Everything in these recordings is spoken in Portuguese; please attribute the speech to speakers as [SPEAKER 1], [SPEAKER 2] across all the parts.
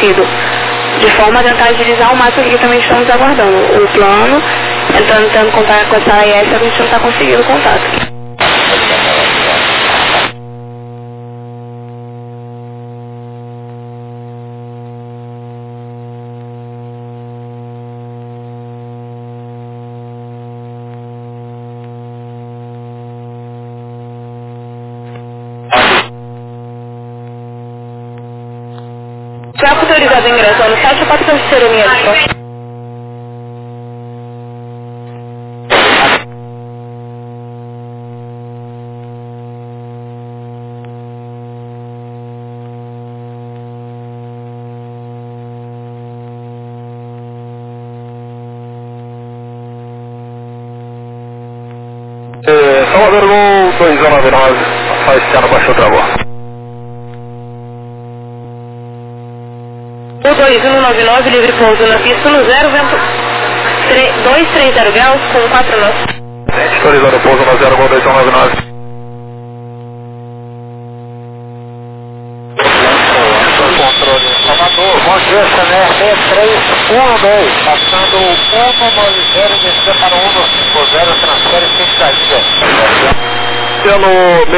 [SPEAKER 1] estabelecido, de forma a tentar agilizar ao máximo que também estamos aguardando. O plano, tentando contar com essa AES, a gente não está conseguindo contato. Já autorizado o ingresso no site, pode ser a minha resposta.
[SPEAKER 2] Salvador Gol 2199, faz piano, baixou o travão.
[SPEAKER 1] O 2199, livre pouso na pista no 0, vento 230 graus com 4 nós.
[SPEAKER 2] Autorizado o pouso no 0, Gol 2199. Controle Salvador, bom dia, Sané 6312, passando o 190, desceu para o 150, transfere sem saída. Piano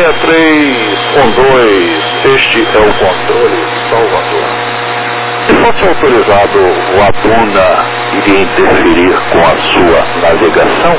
[SPEAKER 2] 6312, este é o controle Salvador. Se fosse autorizado o Aduna, iria interferir com a sua navegação?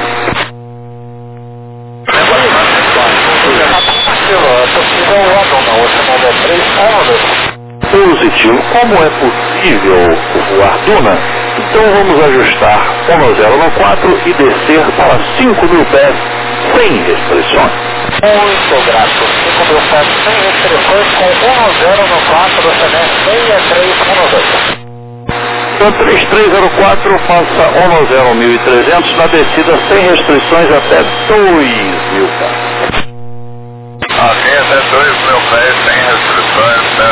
[SPEAKER 2] Positivo. Como é possível voar Duna? Então vamos ajustar 1014 e descer para 5.000 pés sem restrições. Muito grato. 5.000 pés sem restrições com 1014 do semestre 6312. Então 3304 faça 101.300 na descida sem restrições até 2.000 pés. Ok, até 2.000 pés sem restrições até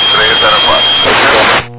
[SPEAKER 2] 3304.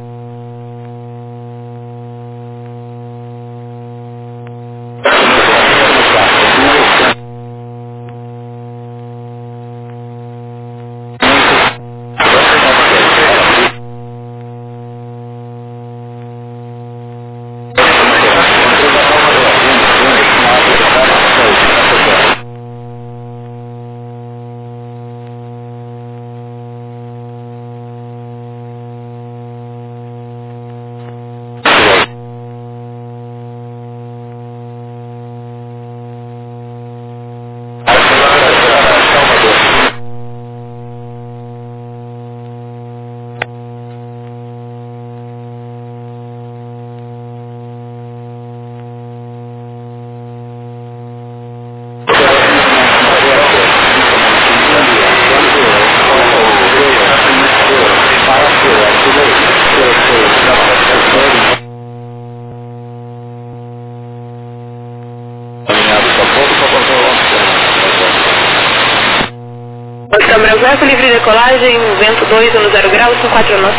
[SPEAKER 1] Brasil, livre de decolagem, vento 2 no 0 graus, com 4 nós.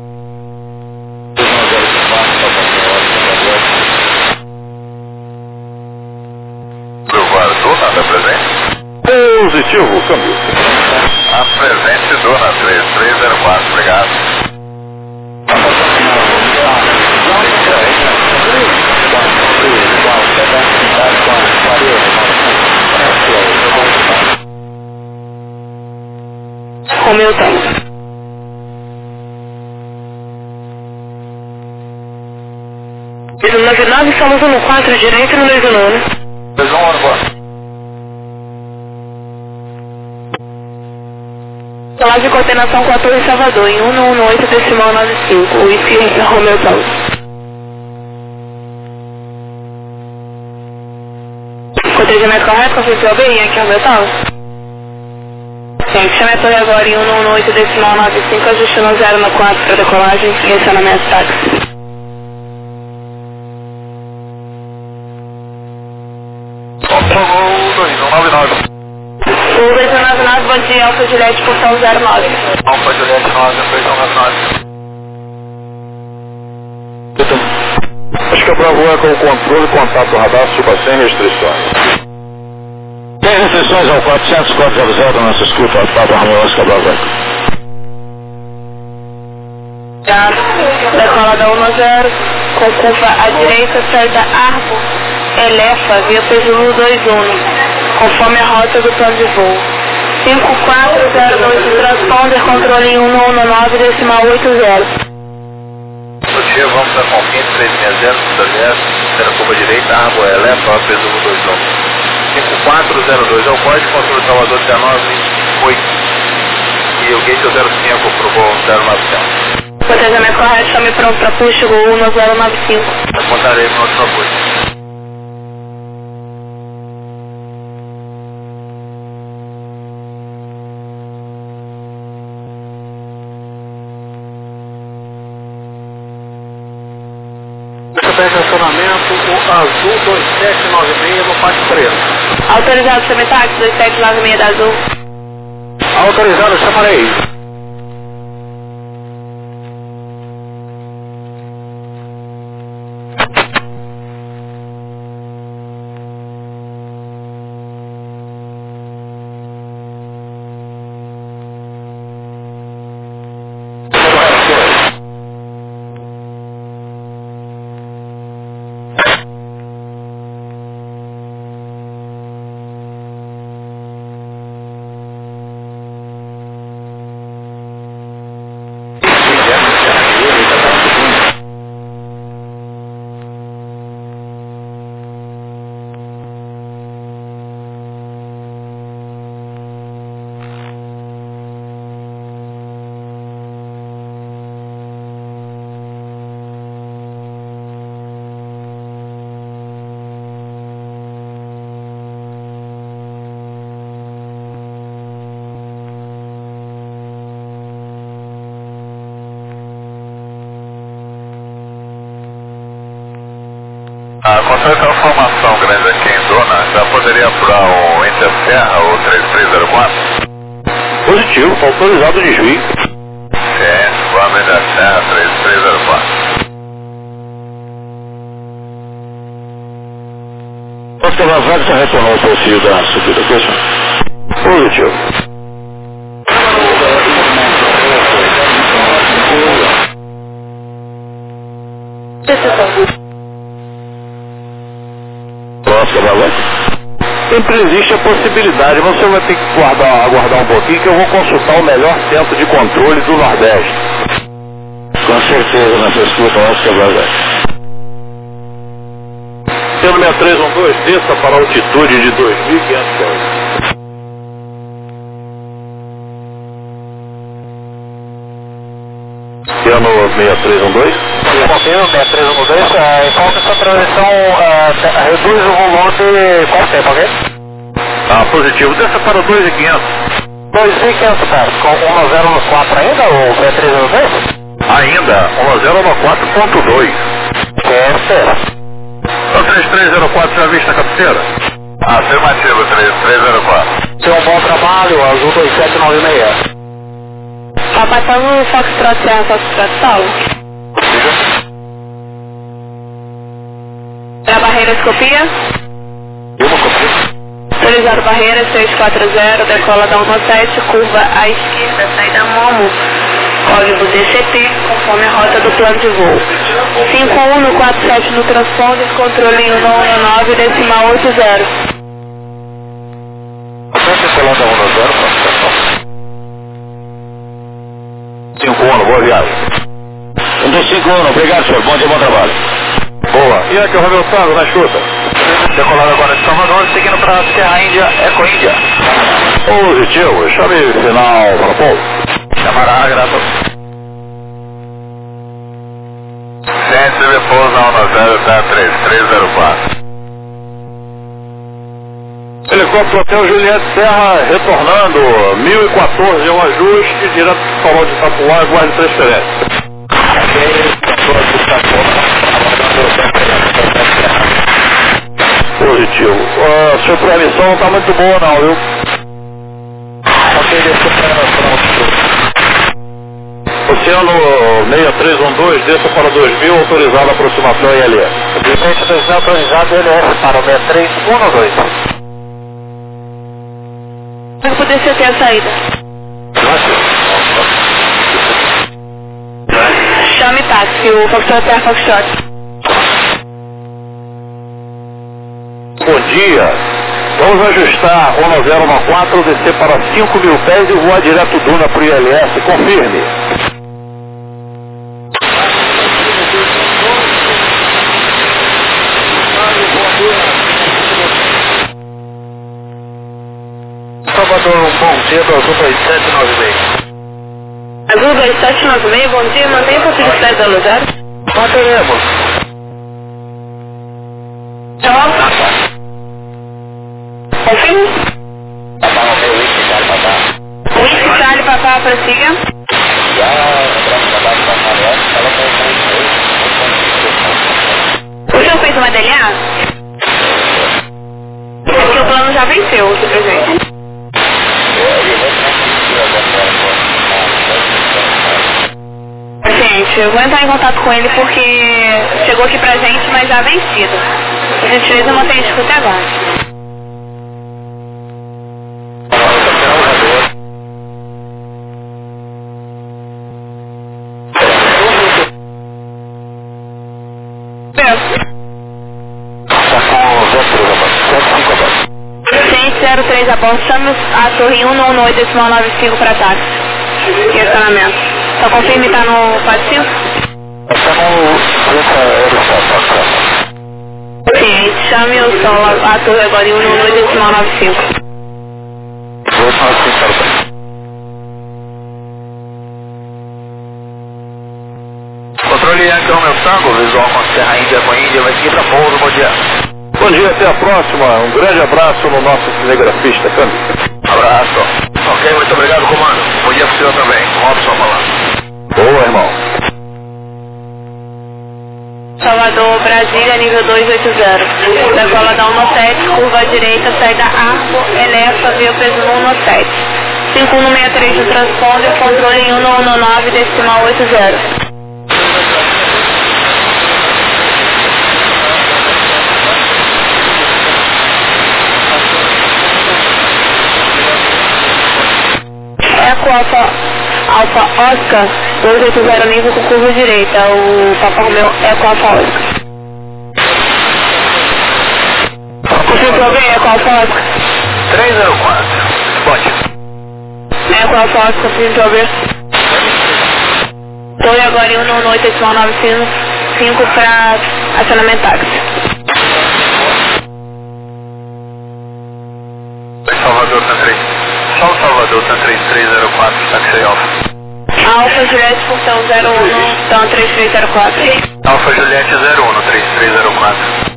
[SPEAKER 2] Duna presente? Positivo, câmbio. Presente Duna 3304, obrigado.
[SPEAKER 1] Romeu Taus. No 99 estamos no 4 direito no 21, né?
[SPEAKER 2] 21 agora.
[SPEAKER 1] Salário de coordenação com a Torre Salvador em 118,95, whisky Romeu Taus. Cotejamento correto, confirmação bem, aqui é Romeu Taus. Chama a torre agora em 118,95, ajustando 0 no 4 para decolagem e estacionamento táxi.
[SPEAKER 2] O 2199.
[SPEAKER 1] O 2199, bom dia, Alfa Juliette, portão 09.
[SPEAKER 2] Alfa Juliette 9, 2199. Acho que a Bravo é com o controle, contato radar, suba sem restrições. Tem restrições ao 400, 400 da nossa escuta, Alfa Romeo Oscar Bravo.
[SPEAKER 1] Tá. decola da 1-0, com curva à direita, saída Arbo, Elefa, via Pezulu 21, conforme a rota do plano de voo. 5402 transponder, controle 119, decimal 80.
[SPEAKER 2] Bom dia, vamos a Confins 360, zero curva direita, Arbo, Elefa, Pezulu 21. 5402 é o código, controle Salvador 198. E o gate é 05 pro voo 095.
[SPEAKER 1] Planejamento correto, chame pronto para push, Gol 1095.
[SPEAKER 2] Apontarei pronto para push. Estacionamento, o Azul 2796 no Pátio Preto.
[SPEAKER 1] Autorizado, chame táxi 2796 da Azul.
[SPEAKER 2] Autorizado, chamarei. Com essa informação grande aqui em Dona, já poderia apurar o Interserra, o 3304? Positivo, autorizado de juiz. Sim, vamos Interserra 3304.
[SPEAKER 3] Você vai já retornou o perfil da subida, pessoal?
[SPEAKER 2] Positivo. Sempre existe a possibilidade, você vai ter que aguardar um pouquinho que eu vou consultar o melhor centro de controle do Nordeste.
[SPEAKER 3] Com certeza, nessa escuta, eu acho que é verdade.
[SPEAKER 2] Sendo 6312, desça para a altitude de 2.500 pés. Sendo 6312?
[SPEAKER 4] Confirmo, 6312, qual que é essa transição reduz o volume de qual tempo, ok?
[SPEAKER 2] Positivo, desça para 2.500.
[SPEAKER 4] 2.500, cara, com 1014 ainda ou 6312?
[SPEAKER 2] Ainda, 1014.2.
[SPEAKER 4] Certo.
[SPEAKER 2] O 3304 já vista a cabeceira? Afirmativo, 3304.
[SPEAKER 4] Seu bom trabalho, Azul 2796.
[SPEAKER 1] Tá passando o Foxtrot Serra, Foxtrot Saulo. A barreira escopia? Autorizado barreira 640, decola da 17, curva à esquerda, saída Momo. Código DCT, conforme a rota do plano de voo. 5147 no transponder, controle 119, decimal 80.
[SPEAKER 2] Decolando da 51, boa viagem.
[SPEAKER 3] 151, obrigado, senhor. Bom dia, bom trabalho.
[SPEAKER 2] Boa. E aqui o Hamilton, na escuta.
[SPEAKER 4] Decolando agora de Salvador, seguindo para a Serra Índia, Eco Índia.
[SPEAKER 2] Positivo, chame final para Paulo.
[SPEAKER 4] Chamará, graças.
[SPEAKER 2] Centro de pouso na 103304. Helicóptero Hotel Juliette Serra retornando, 1014, um ajuste direto do Salão de Itapuã, aguarde transferência. Positivo. Sua transmissão não está muito boa não, viu? Oceano 6312, desça para 2000, autorizado a aproximação ILS.
[SPEAKER 4] Autorizado ILS para o 63112.
[SPEAKER 1] Vai poder ser ter a saída. Chame táxi. táxi, o Foxtrot Air Foxtrot.
[SPEAKER 2] Bom dia. Vamos ajustar 1014, descer para 5.000 pés e voar direto Duna para o ILS. Confirme.
[SPEAKER 3] Salvador, bom dia, do Azul 2796.
[SPEAKER 1] Azul 2796, bom dia, mantém a possibilidade da zero?
[SPEAKER 3] Manteremos.
[SPEAKER 1] Tchau. Confirme? Whisky Charlie Papá, prossiga. O senhor fez uma DLA? É porque o plano já venceu, o presente. Gente, eu vou entrar em contato com ele porque chegou aqui pra gente, mas já vencido. A gente fez uma autêntica até agora. Gente, 03 a bordo, chame a torre 118.95 para táxi. E estacionamento. Só confirme, tá no 45? Sim, chame o sol, a torre agora em 118.95.
[SPEAKER 3] Controle Yankee Romeo Tango, visual com Serra Índia com Índia, vai seguir para pouso, bom dia.
[SPEAKER 2] Bom dia, até a próxima. Um grande abraço no nosso cinegrafista, Câmbio.
[SPEAKER 3] Abraço. Ok, muito obrigado, comando. Bom dia pro senhor também. Robson falando.
[SPEAKER 2] Boa, irmão.
[SPEAKER 1] Salvador, Brasília, nível 280. Decola da 17, curva à direita, saída Arco, eleva, via presumo 17. 5163 do transponder, controle em 119, decimal 80. Alfa Oscar 280 nível com curva direita, o Papa Romeo Eco Alfa Oscar. Confirma alguém, Eco Alfa Oscar?
[SPEAKER 3] 304. Pode.
[SPEAKER 1] Eco Alfa Oscar, confirma alguém? Estou agora em 118.95 para acionamento táxi.
[SPEAKER 3] Salvador, tá 3. Só o Salvador, tá 3304, taxi off.
[SPEAKER 1] Alfa Juliette, função 01, então 3304.
[SPEAKER 3] Alfa Juliette 01, 3304.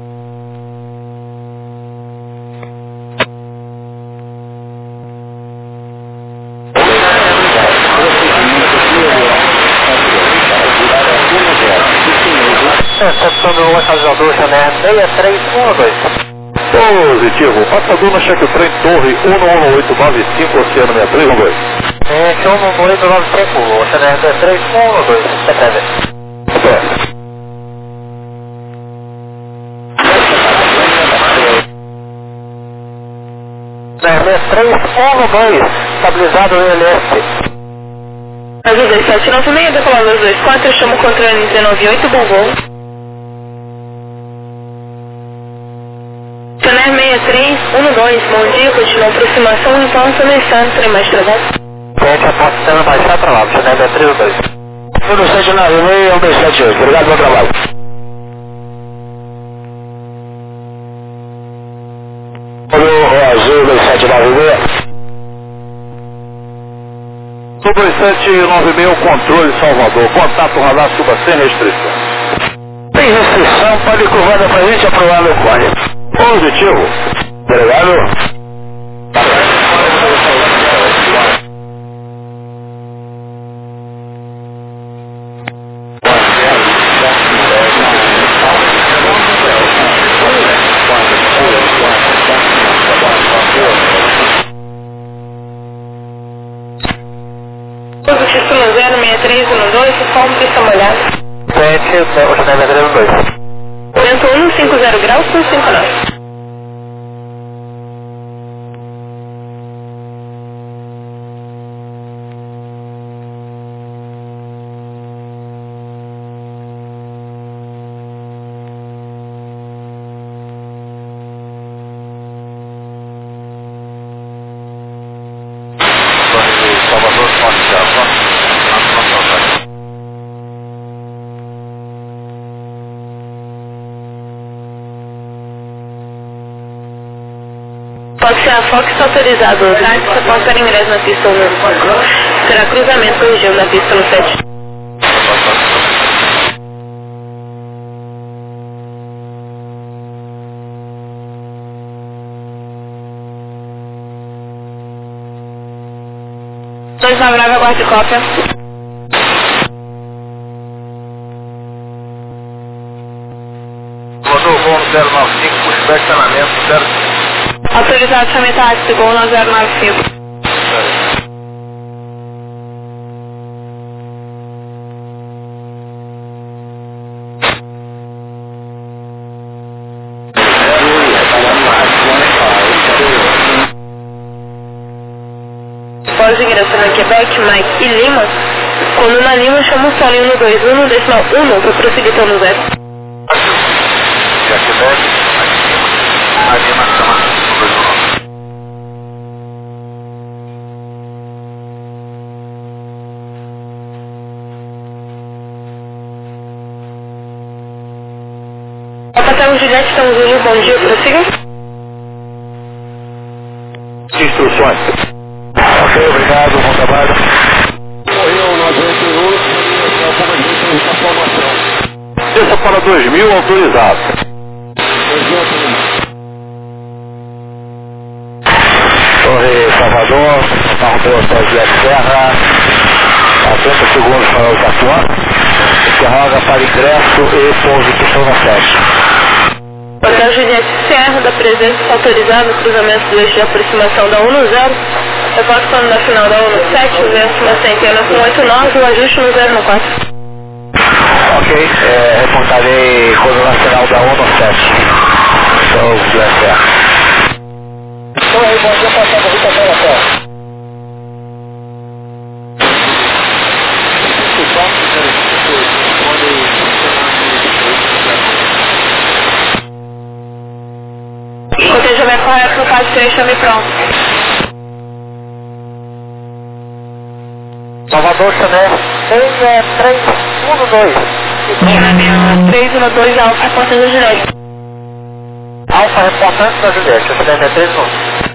[SPEAKER 3] Estação do localizador, Chanel 6312.
[SPEAKER 2] Positivo. Passador no cheque trem Torre 11895, Oceano 63, vamos ver.
[SPEAKER 3] Show no 895, Chanel 3112, CPV.
[SPEAKER 2] Até.
[SPEAKER 3] CPV 3112, estabilizado no LS.
[SPEAKER 1] Azul 2796, decolando 224, chamo o controle 198, bom voo. Canal 6312, bom dia, continua aproximação, então começando, trem mais 300.
[SPEAKER 3] Gente, apontando baixar para lá, Chanel 312. 179, 178, obrigado, bom trabalho. Olha o Azul 2796.
[SPEAKER 2] 2796, controle Salvador. Contato radar suba sem restrição.
[SPEAKER 3] Tem restrição, pode curvar pra gente aprovar meu código.
[SPEAKER 2] Positivo.
[SPEAKER 3] Obrigado.
[SPEAKER 1] Positivo 06312, como que está molhado?
[SPEAKER 3] Gente, o Chanel 312.
[SPEAKER 1] Vento 150 graus, 159. Pode ser a Fox autorizado, tá? Você pode dar ingresso na pista 1. Será cruzamento com o região da pista no 7. Dois na Brava, aguarde cópia.
[SPEAKER 4] Mandou o voo no 095, por estacionamento 0...
[SPEAKER 1] Autorizado chamamento ático, gol no 095. Após ingressando em Quebec, Mike e Lima, quando na Lima chama o solinho no 21, decimal 1, para prosseguir pelo no 0.
[SPEAKER 4] Já Quebec, a Lima chama no 21.
[SPEAKER 1] Hotel Juliette, São Zulu, bom dia, prossiga.
[SPEAKER 2] Instruções.
[SPEAKER 4] Ok, obrigado, bom trabalho.
[SPEAKER 2] Correu 91, alguma gente de formação. Desça para 2000, autorizado.
[SPEAKER 3] Torre Salvador, Marromeu Hotel Juliette Serra, a 30 segundos para o Tatuã, interroga para ingresso e pouso pistão na 7.
[SPEAKER 1] Hotel Juliette Serra, da presença autorizada no cruzamento do eixo de aproximação da 110, repórter quando na final da 17, vento na centena com 89, o ajuste no 014.
[SPEAKER 3] Ok, reportarei quando na final da 117. Então, Juliette Serra.
[SPEAKER 4] Então aí, bom dia, passar a Rita Bela Terra.
[SPEAKER 1] Cotejamento correto no quadro 3, chame pronto.
[SPEAKER 4] Salvador Chanel, 312.
[SPEAKER 1] 312, Alfa, reportando a Juliette.
[SPEAKER 4] Alfa, reportante da Juliette, eu falei, 312.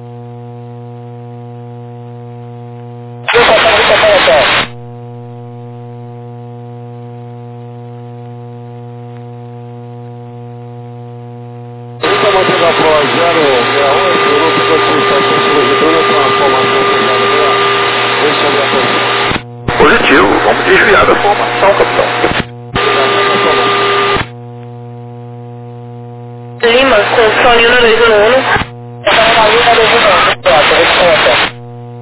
[SPEAKER 4] Eu passar a Rita Bela Terra.
[SPEAKER 2] Mantendo a Pro 061, segurou para a cirurgia com a formação fechada. Positivo, vamos desviar da formação, capitão.
[SPEAKER 1] Lima, com solinho no 211.
[SPEAKER 4] Estava na linha 211, pronto, responda.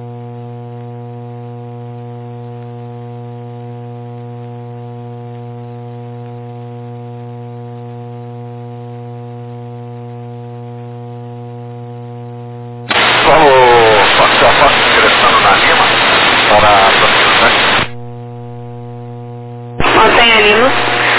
[SPEAKER 2] Ingressando na Lima para a aproximação.
[SPEAKER 1] Mantém a Lima.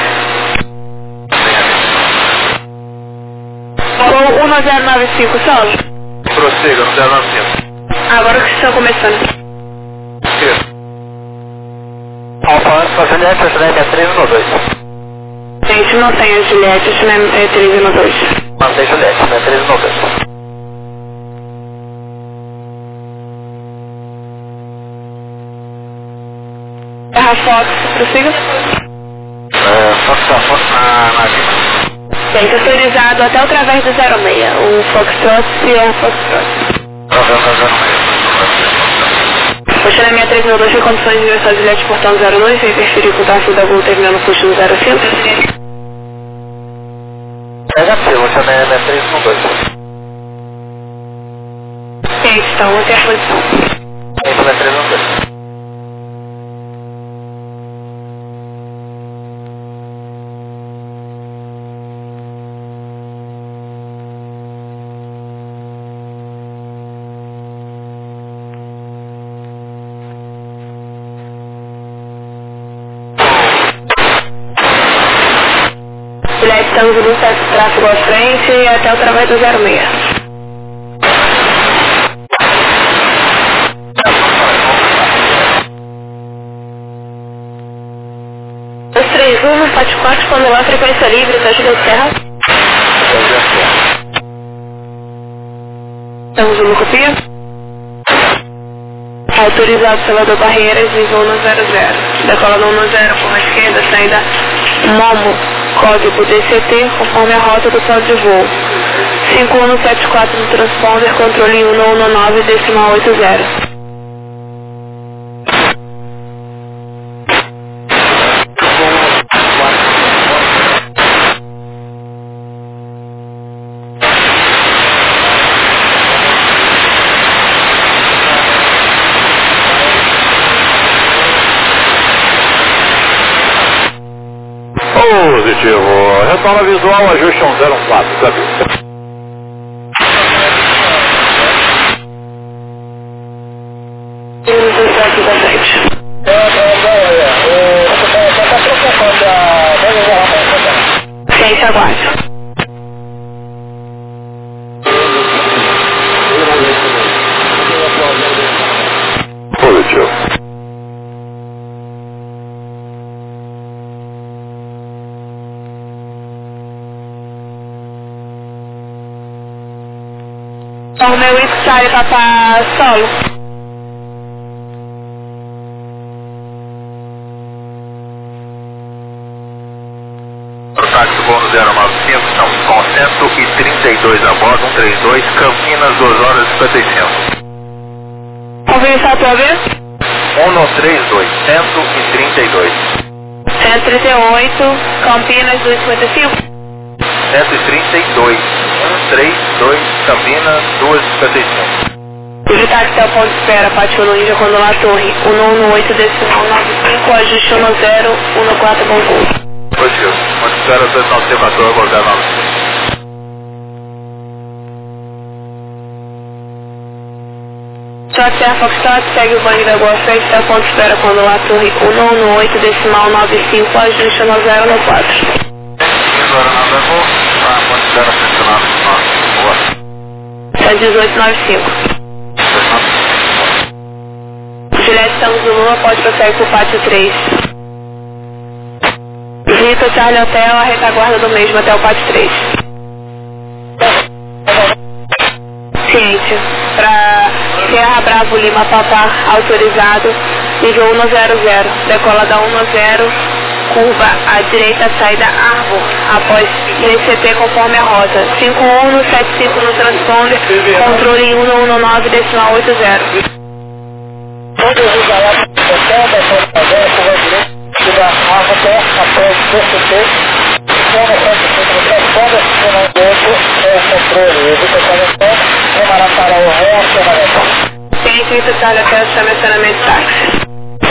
[SPEAKER 1] Voo 1095, solo.
[SPEAKER 2] Prossiga no 095.
[SPEAKER 1] Agora que estão começando.
[SPEAKER 4] Alfa, antes da Juliette, a Juliette é 312.
[SPEAKER 1] Gente, não tem a Juliette, isso não é 312.
[SPEAKER 4] Mantém Juliette, né? 312.
[SPEAKER 1] Terra Fox, prossiga.
[SPEAKER 4] Fox na Lima.
[SPEAKER 1] Gente, autorizado até através do 06, o Foxtrot e a Foxtrot. Funcionamento 392 em condições de ingressar Juliette portão 02, sem interferir com o tráfego da voo terminando no custo do 05.
[SPEAKER 4] Negativo, funcionamento é 312.
[SPEAKER 1] Gente, então, até a posição.
[SPEAKER 4] Então é 312.
[SPEAKER 1] Juliette, estamos no tráfego à frente e até através do 06. Os 31, 44, quando lá, frequência livre, tá Juliette Serra. Zulu copia. Autorizado Salvador Barreiras em voo no 00. Decola no 10, por esquerda, saída Momo, código DCT, conforme a rota do plano de voo. 5174 no transponder, controle 119, decimal 80.
[SPEAKER 2] Positivo. Retorno visual, ajuste 104, sabe?
[SPEAKER 1] Ciência, aguarde.
[SPEAKER 2] Positivo.
[SPEAKER 1] O meu Charlie Papa Solo.
[SPEAKER 2] Táxi Bônus 095, estamos com 132 a bordo, 132, Campinas, 2 horas e 55.
[SPEAKER 1] Conversar outra vez?
[SPEAKER 2] 132, 132.
[SPEAKER 1] 138, Campinas, 255.
[SPEAKER 2] 132, 132, Campinas, 255.
[SPEAKER 1] O táxi é o ponto de espera, Pátio no Índia, quando na torre, 118, decimal 95, ajuste 10, 14, bom voo.
[SPEAKER 2] Positivo. Ponto de espera, 294, aguardar 95.
[SPEAKER 1] Shot Foxtrot, segue o banho da Boa Fé, está ponto de espera quando lá torre 118, decimal 95, ajuste 1014.
[SPEAKER 2] Ponto de espera,
[SPEAKER 1] 11895. Juliette Santos do Lula pode prosseguir para o pátio 3. Vitor Charlie Hotel, a retaguarda do mesmo até o pátio 3. Ciência. Para Serra Bravo Lima Papá, autorizado, nível 100, decola da 10, curva à direita, saída Arvo, após DCT conforme a rota. 5175 no transponder, controle 119, decimal 80. Tem que visitar até o estacionamento de táxi.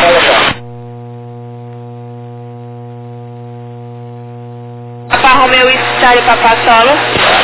[SPEAKER 1] Papá Romeu e Charlie Papá Solo.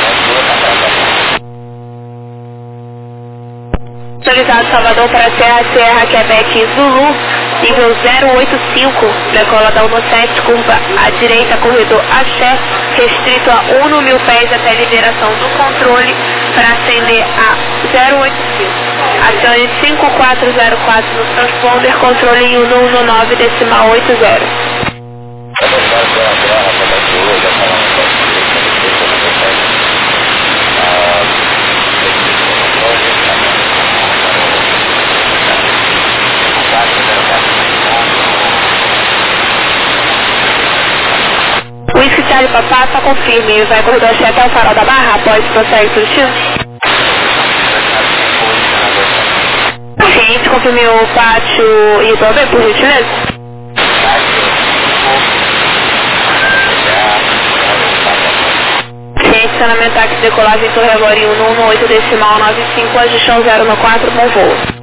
[SPEAKER 1] Autorizado Salvador para Serra Quebec Zulu, nível 085, decola da 17, curva à direita, corredor Axé, restrito a 1.000 pés até liberação do controle para acender a 085. Acione 5404 no transponder, controle em 119, decimal 80. O Whisky Charlie Papá só confirme, vai corredor Axé até o farol da Barra, após prossegue positivo? Ciente, confirme o pátio e o B, por gentileza? Ciente, estacionamento táxi, decolagem Torre Agora em 118, decimal 95, ajuste 014, bom voo.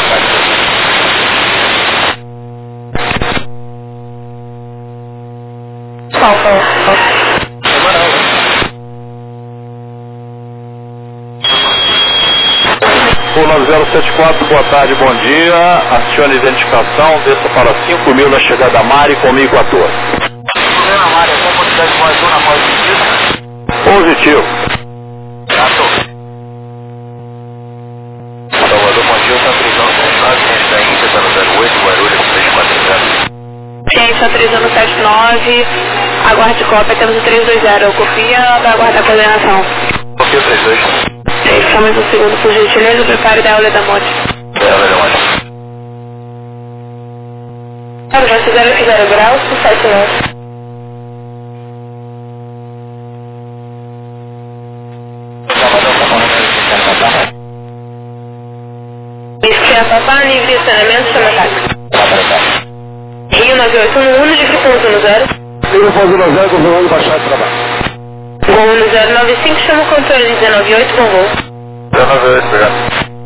[SPEAKER 2] O 9074, boa tarde, bom dia. Acione a identificação, desça para 5.000 na chegada da Mari, comigo à torre. Positivo.
[SPEAKER 3] Salvador, bom dia, está prisão, gente da Índia, está no 08, Guarulhos, 340.
[SPEAKER 1] Ciência, autorizando 79, aguarde cópia, temos o 320, copia da guarda da coordenação.
[SPEAKER 3] Copia 32.
[SPEAKER 1] Só mais um segundo, por gentileza, prepare da aula da morte. Já fizeram aqui 0 graus, 7 horas. Esquerda Papá, livre estacionamento, chama táxi. Rio 981, livre ponto no 0.
[SPEAKER 3] Livre ponto no 0, confirmando baixar de trabalho.
[SPEAKER 1] Voo no 095, chama o controle 198, bom voo.
[SPEAKER 2] 098, obrigado.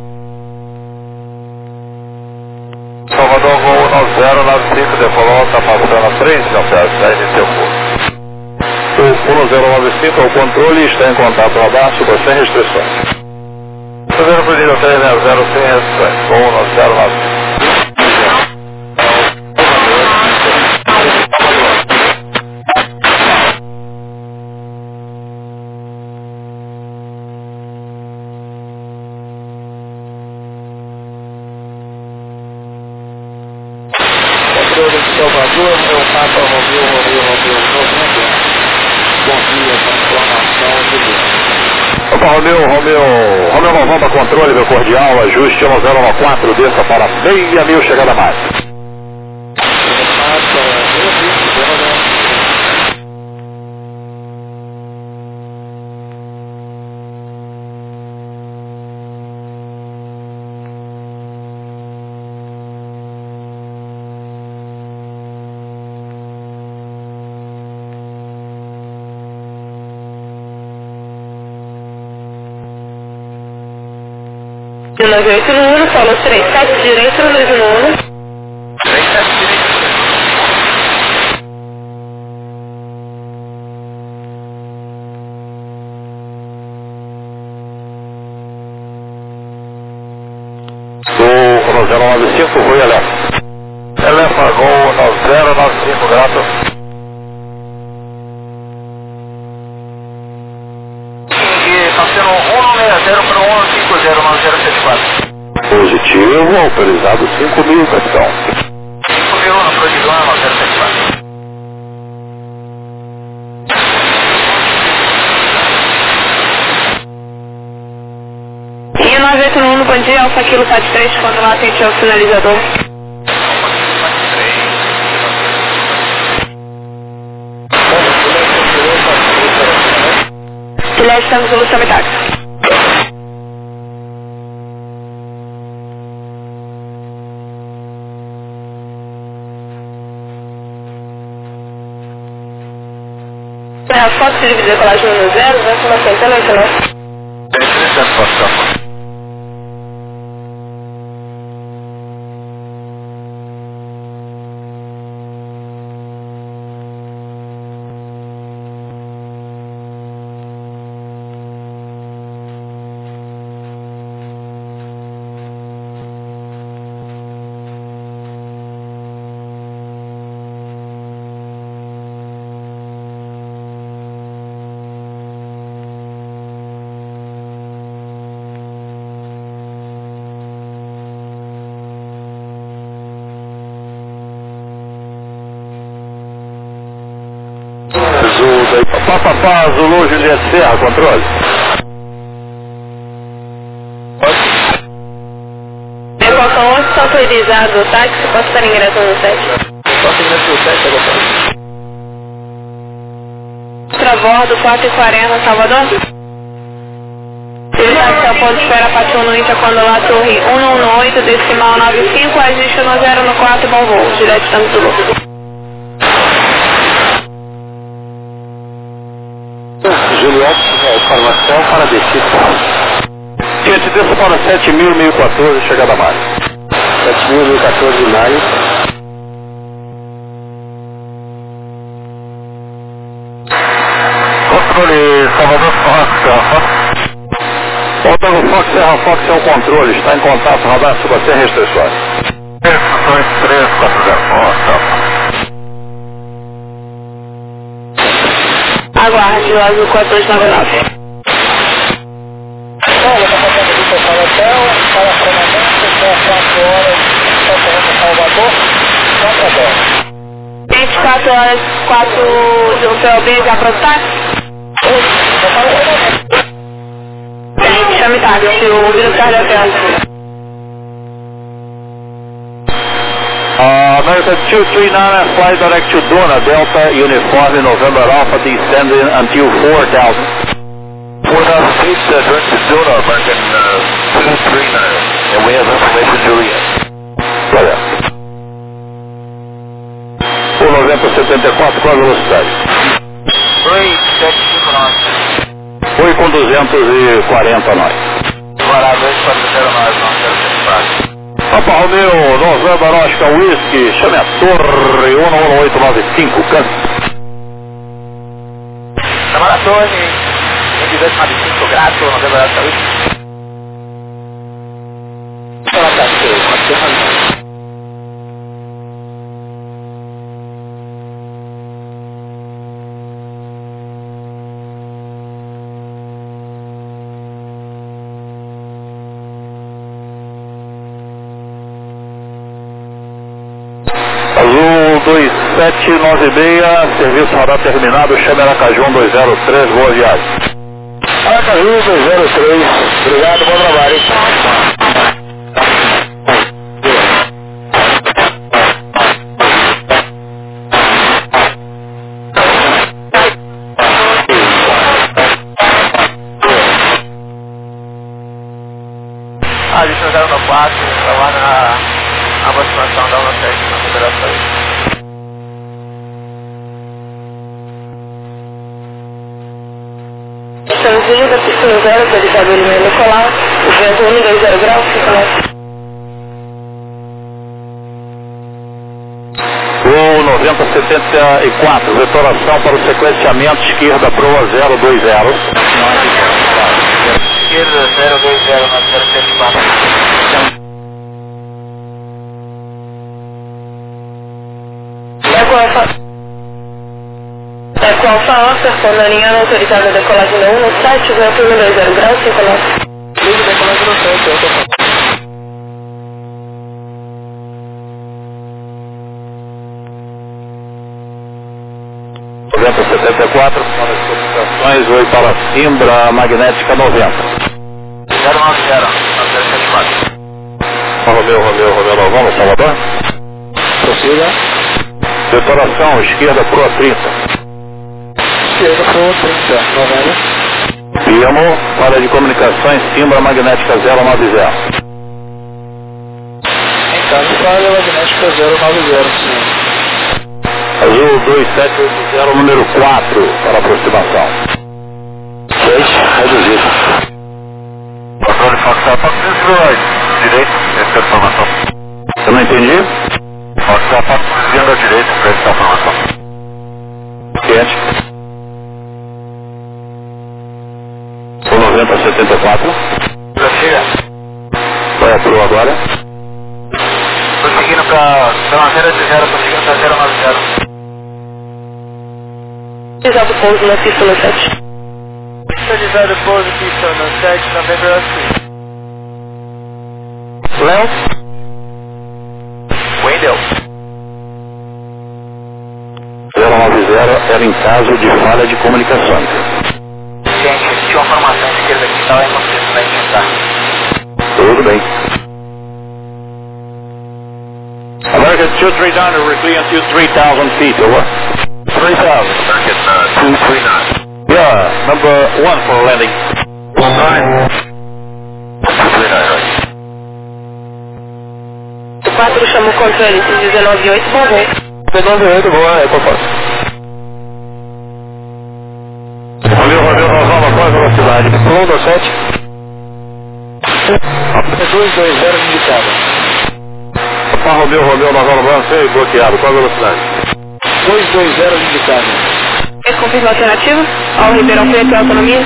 [SPEAKER 2] Salvador, voo 9095, decolou, está passando a 3, não perde, já iniciou o voo. O 1095 é o controle e está em contato radar, suba sem restrições. Primeiro pedido 360 sem restrições, voo 9095.
[SPEAKER 3] Salvador, meu Papa Romeu 90. Bom dia, informação de Deus.
[SPEAKER 2] Opa, Romeu Novão para controle, meu cordial, ajuste 1014, desça para 6.000, chegada mais.
[SPEAKER 1] Rio 981, solo 37 direito, 2 1.
[SPEAKER 2] Gol 095, Rui Elefa. Elefa, gol 9095, grato.
[SPEAKER 4] Está sendo 160 para 150, 9074.
[SPEAKER 2] Positivo, autorizado 5.000, capitão.
[SPEAKER 4] 5.000 na provisão, 9074.
[SPEAKER 1] Rio 981, bom dia, Alfa Kilo 73, quando lá atende ao sinalizador. Silêncio, estamos no Luciano Táxi. A foto de decolagem no 0, vai ser uma centena, né?
[SPEAKER 2] Papapá, Zulu, Juliette Serra, controle.
[SPEAKER 1] Equação 11, está autorizado o táxi, posso estar ingresso no 7.
[SPEAKER 3] Posso ingresso no 7, agora.
[SPEAKER 1] Extrabordo 440, Salvador. Ele está até o ponto de espera Pátio no Índia, quando lá Torre 118, decimal 95, ajuste no 0 no 4, bom voo, direto estamos do Lula.
[SPEAKER 3] Juliette, informação para descida.
[SPEAKER 2] Gente, desça para 7.014, chegada mais.
[SPEAKER 3] 7.014 de maio.
[SPEAKER 2] Controle, Salvador Fox, volta no Fox, Serra Fox é o controle, está em contato, radar, suba sem restrições. 340,
[SPEAKER 1] Aguarde o azul 4299.
[SPEAKER 4] Olha, está passando aqui para o hotel, para a Fernandão, são 4 horas, está correndo Salvador, 4 horas.
[SPEAKER 1] 24 horas, 4 de um PLB já para o táxi?
[SPEAKER 4] Já está no
[SPEAKER 1] Miami Taxi, o Vila Charlie Hotel.
[SPEAKER 2] American 239, fly direct to Duna, Delta, Uniform, November Alpha, descending until 4,000.
[SPEAKER 3] 4,000 feet, direct to Duna, American 239, and we have information Juliet.
[SPEAKER 2] Olha. O 9074, qual a velocidade?
[SPEAKER 3] 3,75 knots.
[SPEAKER 2] Foi com 240 nós.
[SPEAKER 3] Parado 2,40 knots, 0,74.
[SPEAKER 2] Papa Romeo, November Oscar Whisky, chame a torre 11895, canto.
[SPEAKER 3] Chamada a torre, 11895, grato, November Oscar Whisky. Fala, Cássio, pode ter razão.
[SPEAKER 2] Azul 2796, serviço radar terminado, chame Aracaju 203, boa viagem.
[SPEAKER 3] Aracaju 203, obrigado, bom trabalho, hein? A gente vai no 4, tá lá na aproximação da 17 na Federação.
[SPEAKER 1] Estamos vindo da pista 0, autorizado Lima Nicolau, o vento 120 graus, 5 metros.
[SPEAKER 2] O 9074, vetoração para o sequenciamento esquerda proa 020.
[SPEAKER 3] Esquerda 020 na 074.
[SPEAKER 1] É com Alfa Oscar, Fernandinha autorizada a decolagem da 17, vento 120 graus, 5 metros.
[SPEAKER 3] Liga decolagem no 7, eu tô falando.
[SPEAKER 2] .74, para as comunicações, oi para Simbra, magnética 90.
[SPEAKER 3] 090, na 074.
[SPEAKER 2] Romeu, vamos, Salvador?
[SPEAKER 3] Prossiga.
[SPEAKER 2] Vetoração, esquerda proa 30.
[SPEAKER 3] Esquerda proa 30, 90.
[SPEAKER 2] Primo, área de comunicações, Simbra, magnética 090.
[SPEAKER 3] Então, falha magnética 090, sim.
[SPEAKER 2] Azul 2780, número 4, para aproximação. 6, reduzido.
[SPEAKER 3] Controle Foxtrot, direito, essa informação.
[SPEAKER 2] Eu não entendi?
[SPEAKER 3] Foxtrot, desviando à direita, para essa informação.
[SPEAKER 2] Quente. O 9074.
[SPEAKER 3] Já chega.
[SPEAKER 2] Vai a proa agora.
[SPEAKER 3] Tô seguindo pra 0 de 0, tô seguindo pra 090.
[SPEAKER 1] Autorizado o pouso na pista 17.
[SPEAKER 3] Autorizado o pouso, pista no 7, November Oscar. Léo? Wendell.
[SPEAKER 2] 090 era em caso de falha de comunicações.
[SPEAKER 3] Gente, tinha uma formação esquerda aqui, estava impossível de tentar.
[SPEAKER 2] Tudo bem. American 239, reclear until 3,000 feet, over.
[SPEAKER 3] 3,000, American 239.
[SPEAKER 2] Yeah, number 1 for landing.
[SPEAKER 3] 239, right?
[SPEAKER 1] O 4 chama o controle, 198, bom voo.
[SPEAKER 3] 198, boa, é conforto.
[SPEAKER 2] Romeu, qual a velocidade?
[SPEAKER 3] London 7. 220 indicado.
[SPEAKER 2] Romeu, nós vamos bloqueado, qual a velocidade?
[SPEAKER 3] 220 indicado.
[SPEAKER 1] Confirma a alternativa? Ao Ribeirão Preto e autonomia?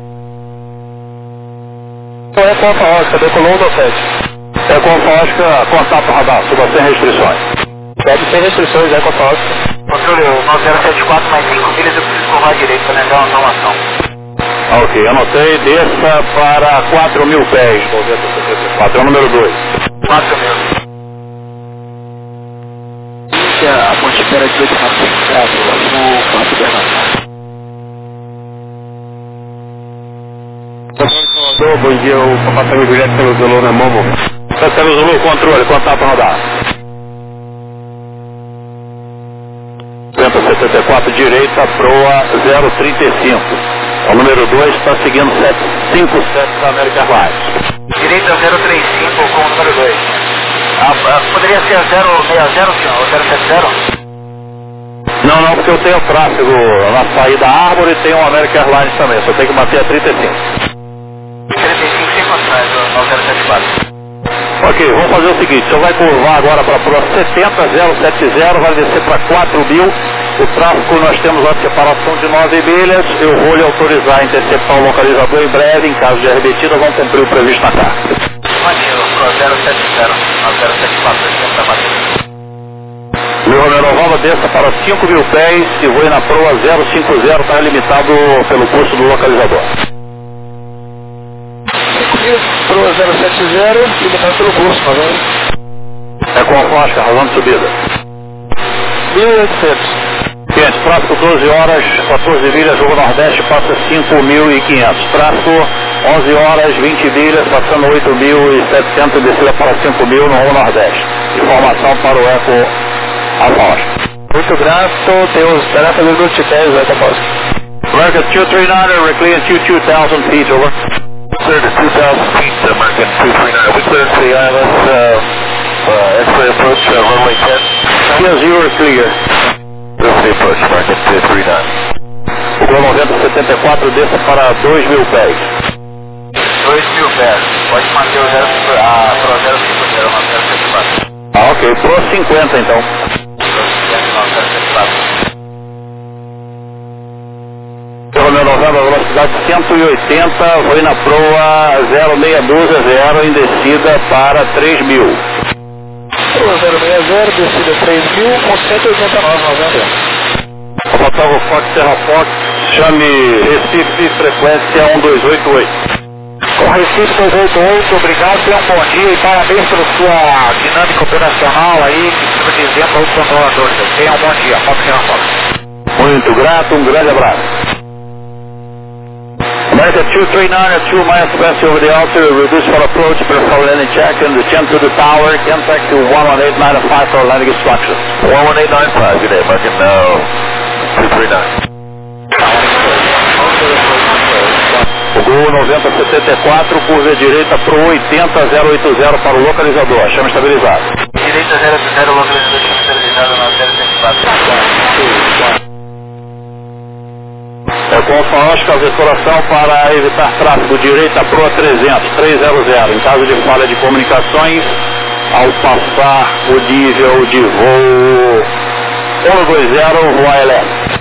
[SPEAKER 3] Então é com a Oscar, decolou London 7.
[SPEAKER 2] É com a Oscar, contato radar, suba sem restrições.
[SPEAKER 3] Pede sem restrições, é com a Oscar. Controle 9074 mais 5 milhas, eu preciso curvar direito para lembrar uma informação.
[SPEAKER 2] Ok, anotei, desça para 4.000 pés, 9074, é o número 2.
[SPEAKER 3] 4.000. A ponte espera de 8 no 4 Bernardo.
[SPEAKER 2] bom dia, o Papai Juliette pelo Zulu na Momo. Pelo Zulu, controle, contato rodar. 174 direita, proa 035. O número 2 está seguindo 757 da American Airlines.
[SPEAKER 3] Direita 035 com o número 2. Poderia ser 060, senhor, ou 070?
[SPEAKER 2] Não, porque eu tenho tráfego na saída Árvore e tenho o American Airlines também, só tenho que manter a 35.
[SPEAKER 3] 35 sem atrás, no 074.
[SPEAKER 2] Ok, vamos fazer o seguinte, o senhor vai curvar agora para a proa 70070, vai descer para 4.000. O tráfego nós temos a separação de 9 milhas, eu vou lhe autorizar a interceptar o localizador em breve, em caso de arremetida, vão cumprir o previsto na carta.
[SPEAKER 3] Maneiro, pro 070, no 074, da batida.
[SPEAKER 2] Meu Romero Nova, desça para 5.000 pés e voe na proa 050, está limitado pelo custo do localizador.
[SPEAKER 4] 5.000, proa 070, limitado pelo custo, tá vendo?
[SPEAKER 2] É conforme a razão de subida.
[SPEAKER 4] 1.800.
[SPEAKER 2] Gente, tráfego 12 horas, 14 milhas, Jogo Nordeste, passa 5.500. Tráfego 11 horas, 20 milhas, passando 8.700, descida para 5.000 no Jogo Nordeste. Informação para o Eco Afonso.
[SPEAKER 4] Muito grato, Deus dará fazer o Gulf 10, vai, Taposco.
[SPEAKER 2] American 239, reclear 2,000 feet, over.
[SPEAKER 3] Clear to 2,000 feet, American 239. We clear to the ILS, X-ray approach, runway 10.
[SPEAKER 2] Yes, you are clear.
[SPEAKER 3] X-ray approach, American 239.
[SPEAKER 2] O Gol 974 desça para 2.000 pés.
[SPEAKER 3] 2.000 pés. Pode manter o 050, no 074.
[SPEAKER 2] Ok, pro 50 então. Romeo Novembro, velocidade 180, foi na proa 0620 em descida para 3.000.
[SPEAKER 4] Proa 060, descida 3.000, com 189,90.
[SPEAKER 2] Otávio Fox, Serra Fox, chame Recife, frequência 1288.
[SPEAKER 4] Com Recife 288, obrigado, tenha um bom dia e parabéns pela sua dinâmica operacional aí, que estou dizendo aos controladores. Tenha um bom dia, Fox Serra Fox.
[SPEAKER 2] Muito grato, um grande abraço. America 239 at 2 miles west over the altitude, reduce for approach, prepare landing check, and descend to the tower, contact to 11895 for landing instructions.
[SPEAKER 3] 11895, good day, American 239.
[SPEAKER 2] O Gol 9074, curva direita pro 80080 para o localizador, chama estabilizado.
[SPEAKER 3] Direita 080, localizador estabilizado na 074.
[SPEAKER 2] É com o farósco, a exploração para evitar tráfego direita proa 300, em caso de falha de comunicações, ao passar o nível de voo 120, voa LF.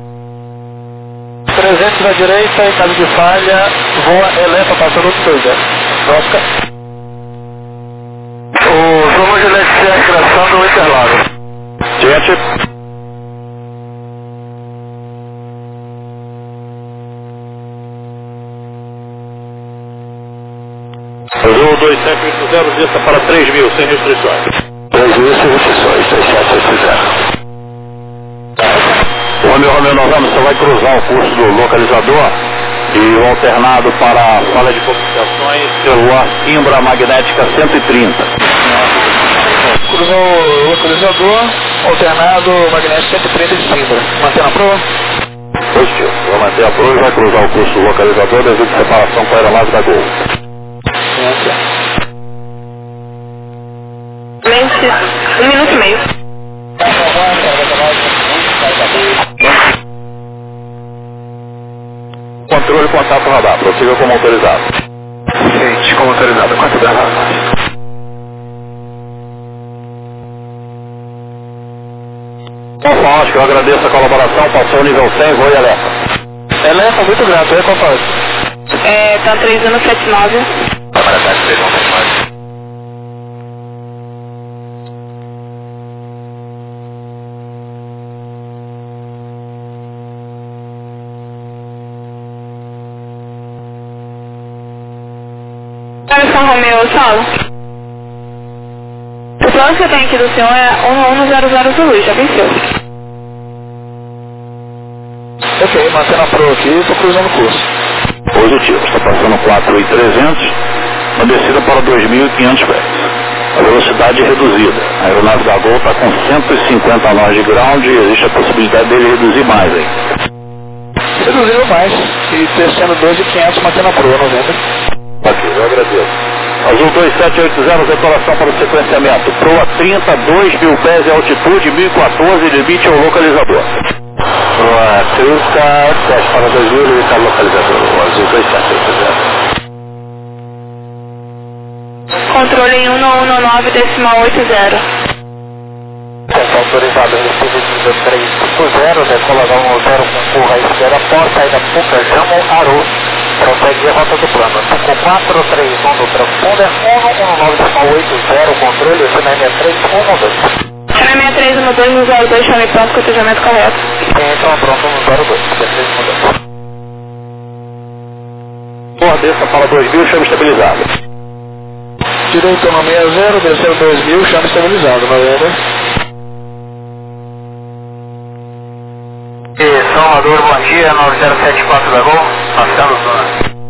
[SPEAKER 4] 300 na direita, em caso de falha, voa eleva passando o 200. Oscar.
[SPEAKER 3] O Jogo Juliette é a criação do Interlagos.
[SPEAKER 2] Gente. Azul 2780, desça para 3.000, sem restrições.
[SPEAKER 3] 3.000 sem restrições, 3780.
[SPEAKER 2] O Romeo Novembro, você vai cruzar o curso do localizador e o alternado para a sala de comunicações, celular Imbra Magnética 130.
[SPEAKER 4] Cruzou o localizador, alternado magnético 130 de Simbra. Mantendo a proa?
[SPEAKER 2] Positivo. Vou manter a proa e vai cruzar o curso do localizador devido à separação com a aeronave da Gol.
[SPEAKER 1] Mente, 1 minuto e meio.
[SPEAKER 2] Controle, contato radar, prossiga como autorizado.
[SPEAKER 3] Gente, como autorizado, quanto dá lá?
[SPEAKER 2] Acho que eu agradeço a colaboração, passou o nível 100, voo e alerta.
[SPEAKER 4] Eleva, muito grato, aí conforme.
[SPEAKER 1] Tá 3179.
[SPEAKER 3] Para ataque 3179.
[SPEAKER 1] São Romeu, Saulo. O plano que eu tenho aqui do senhor é 1100 Zulu, já venceu.
[SPEAKER 4] Ok, mantendo a proa aqui, estou cruzando o curso.
[SPEAKER 2] Positivo, está passando 4.300, uma descida para 2.500 pés. A velocidade reduzida. A aeronave da Gol está com 150 nós de ground e existe a possibilidade dele reduzir mais aí.
[SPEAKER 3] Reduziu mais, e descendo 12.500, mantendo a proa, novembro.
[SPEAKER 2] Ok, eu agradeço. Azul 2780, declaração para o sequenciamento. Proa 30, 2.000 pés de altitude, 1014, limite ao localizador. Proa 30, 7 para 2.000, limite ao localizador. Azul 2780.
[SPEAKER 1] Controle em 119.80.
[SPEAKER 3] Autorizado, recebido 350, decolador 10, concurra à esquerda, porta, saída Puca, Jamo, Aru. Prossegue a rota do plano. 5431 do transponder, 119.80, controle, CNM 312.
[SPEAKER 1] CNM 312, chame pronto, cotejamento correto.
[SPEAKER 3] Então pronto, 102, 312.
[SPEAKER 2] Boa, desça para 2.000, chama estabilizado.
[SPEAKER 3] Direito no 60, desceu 2.000, chama estabilizado, novembro. Salvador, bom dia, 9074 da Gol, passando zona.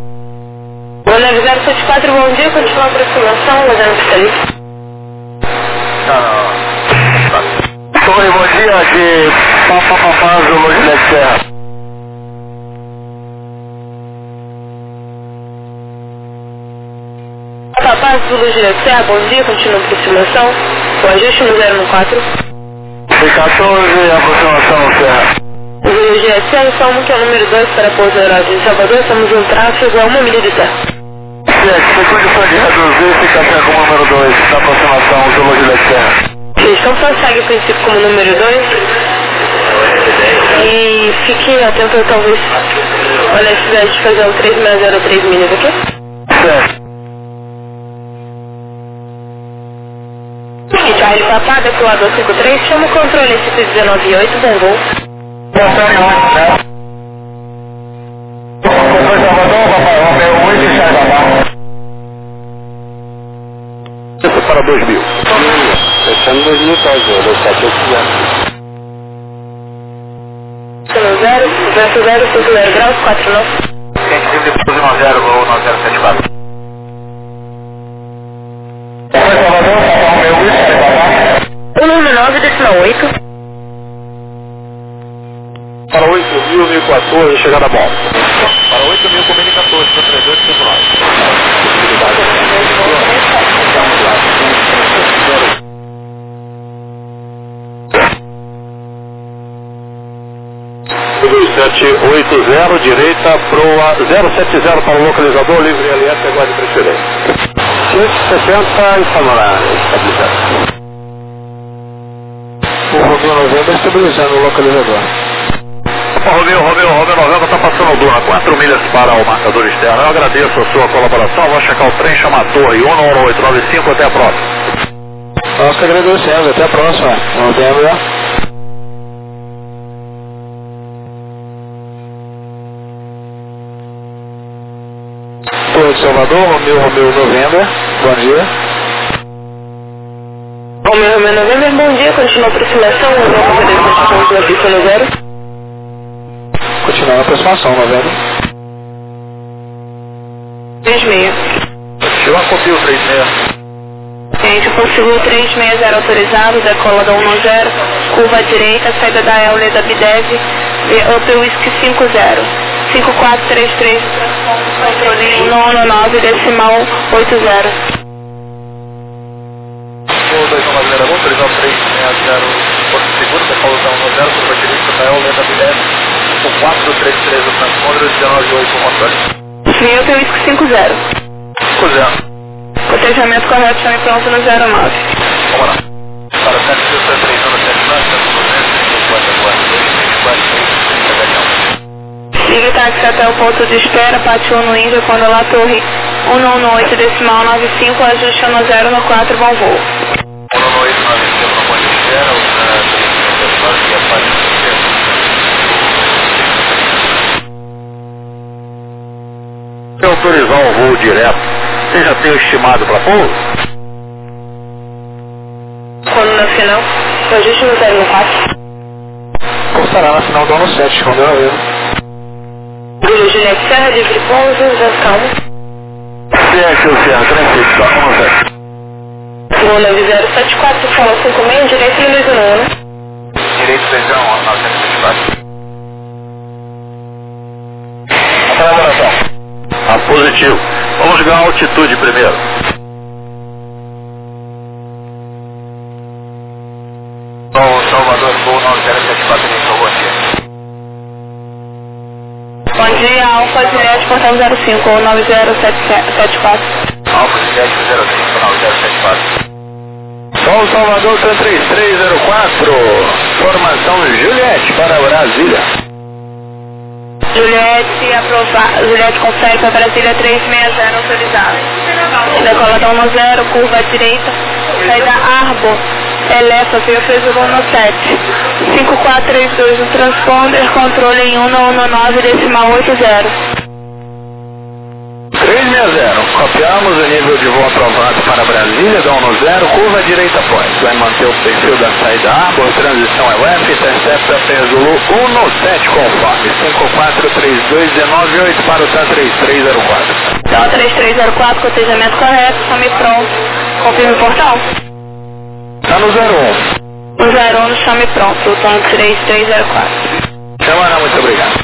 [SPEAKER 1] 9074, bom dia, continua a aproximação, fazendo fiscalista.
[SPEAKER 3] Oi, bom dia, de Papapá, Zulu de Serra.
[SPEAKER 1] Papapá, Zulu de Serra, bom dia, continua a aproximação, o ajuste no 014.
[SPEAKER 3] C14, aproximação Serra.
[SPEAKER 1] O GSC, informo que é o número 2 para pouso aeronáutico de Salvador, estamos em tráfego a 1 milha de terra.
[SPEAKER 3] Tem condição de reduzir, fica até como número 2, na aproximação Zulu de Serra.
[SPEAKER 1] Então prossegue o princípio como número 2 e fique atento talvez a necessidade de fazer um 3603 milhas aqui.
[SPEAKER 3] Certo.
[SPEAKER 1] Charlie Papá, decolador 53, chama o controle ST198, bom voo.
[SPEAKER 3] Salvador, papai, Romeu 8 e Charlie Papá.
[SPEAKER 2] Desça para 2.000.
[SPEAKER 3] Fechando 2.000, tá, 2780.
[SPEAKER 1] 0 graus, 4 nós.
[SPEAKER 3] Quente livre depois de 90, voo 9074. Oi, Salvador, papai, Romeu 8 e Charlie Papá.
[SPEAKER 1] 119.8.
[SPEAKER 2] Para 8.000, 1014, chegada bom.
[SPEAKER 3] Para 8.000, com 1014, para 3859.
[SPEAKER 2] Tudo 780, direita, proa 070 para o localizador, livre LS, aguarde preferência. 160 e Samará, estabilizado.
[SPEAKER 3] O Romeu 90 estabilizando o localizador.
[SPEAKER 2] Romeu 90 está passando o Duna, 4 milhas para o marcador externo. Eu agradeço a sua colaboração, vou checar o trem, chama a torre 11895, até a próxima.
[SPEAKER 3] Nós que agradecemos, até a próxima. Novembro. Torre de Salvador, Romeu 90, bom dia.
[SPEAKER 1] Romeu 90, bom dia, continua a aproximação, o novo pista no 0.
[SPEAKER 3] Continuando a aproximação, novembro.
[SPEAKER 1] 36.
[SPEAKER 3] Chegou a copia o 36.
[SPEAKER 1] Gente, conseguiu 360 autorizado, decola da 110, curva à direita, saída da Euler da Bidev, Opel Whisky 50. 5433, controle 119.80.
[SPEAKER 3] O 290, autorizado 360, Porto Seguro, decola da 110, curva à direita, da Euler da Bidev, 5433 do transponder, 198 o motor.
[SPEAKER 1] Sim, Opel Whisky 50.
[SPEAKER 3] 50.
[SPEAKER 1] Cotejamento correto, chame pronto no 09.
[SPEAKER 3] Vamos lá. Para 7.3 anos, 7.900,
[SPEAKER 1] Siga o táxi até o ponto de espera, pátio 1 no Índia, quando lá torre 118.95, ajuste no 014, bom voo.
[SPEAKER 3] 11895 no ponto de espera, o 394 e a pátio de
[SPEAKER 2] Se autorizar um voo direto, você já tem o estimado para pouso?
[SPEAKER 1] Quando na final, o ajuste no 014.
[SPEAKER 3] Constará na final do ano 7, quando eu
[SPEAKER 1] Juliette Serra, livre pouso, calma.
[SPEAKER 3] Sérgio Serra, transcrição 11.
[SPEAKER 1] Voo 9074, fala 56, direito e Luiz Nuno.
[SPEAKER 4] Direito, Luizão, 974.
[SPEAKER 3] Colaboração.
[SPEAKER 2] Positivo. Vamos ligar a altitude primeiro.
[SPEAKER 4] Salvador, Gol 9074, iniciou, bom dia.
[SPEAKER 1] Bom dia, Alfa Juliette, portão 05, ou 9074.
[SPEAKER 4] Alfa Juliette 05, 9074.
[SPEAKER 3] Sol Salvador 3304, formação Juliette para Brasília.
[SPEAKER 1] Juliette confere para Brasília 360 autorizado. Decoladão no 0, curva à direita, saída Arbor, Elefa, fez o voo no 7. 5432 no transponder, controle em 119,80.
[SPEAKER 3] 360, copiamos o nível de voo aprovado para Brasília, dão no 0, curva à direita após. Vai manter o perfil da saída Arbor, transição é UF, intercepta Zulu 1 no 7 conforme. 5432 para o TAN 3304.
[SPEAKER 1] Então 3304, cotejamento correto, chame pronto. Confirme o portão.
[SPEAKER 3] Tá no 01.
[SPEAKER 1] O 01 no chame pronto, o TAN 3304.
[SPEAKER 3] Chamara, muito obrigado.